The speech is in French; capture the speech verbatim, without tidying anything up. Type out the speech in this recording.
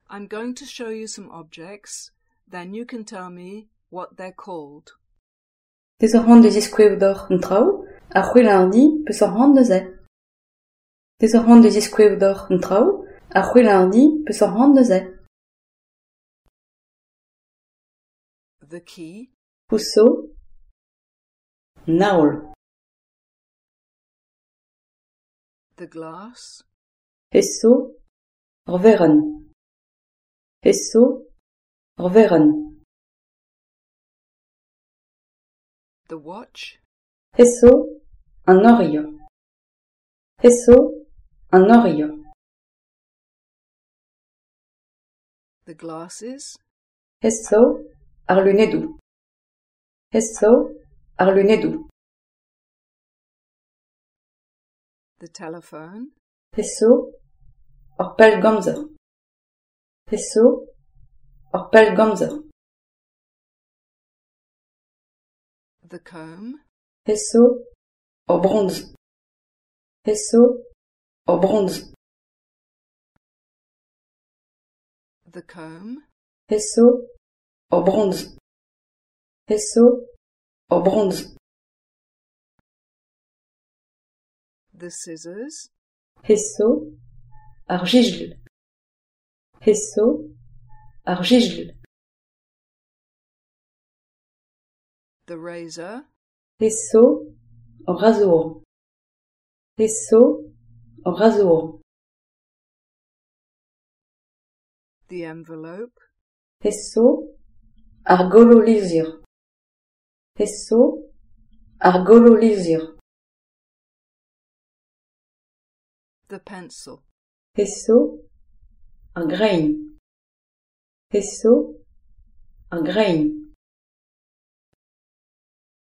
I'm going to show you some objects, then you can tell me what they're called. Des ar c'hant deus iskouev un traoù, ar c'houellañ-di peus ar c'hant neuze. Des ar c'hant deus iskouev un traoù, ar c'houellañ-di peus ar c'hant neuze. The key. Pousseau. Naol. The glass. Hesso. Ar veren. Hesso. Ar veren. The watch. Hesso. An orio. Hesso. An orio. The glasses. Hesso. Ar lunedou. Hesso. Ar lunedou. The telephone. Hesso. Ar pell gamzer. Hesso. Ar pell gamzer. The comb. Hesso. Ar bronz. Hesso. Ar bronz. The comb. Hesso. Ar bronz. Hesso. Ar bronz. The scissors. Hesso. Ar jijl. Hesso. Ar jijl. The razor. Hesso. Ar rasour. Hesso. Ar rasour. The envelope. Hesso. Ar gololizir. Hesso. Ar gololizir. The pencil. Hesso. Ar grein. Hesso. Ar grein.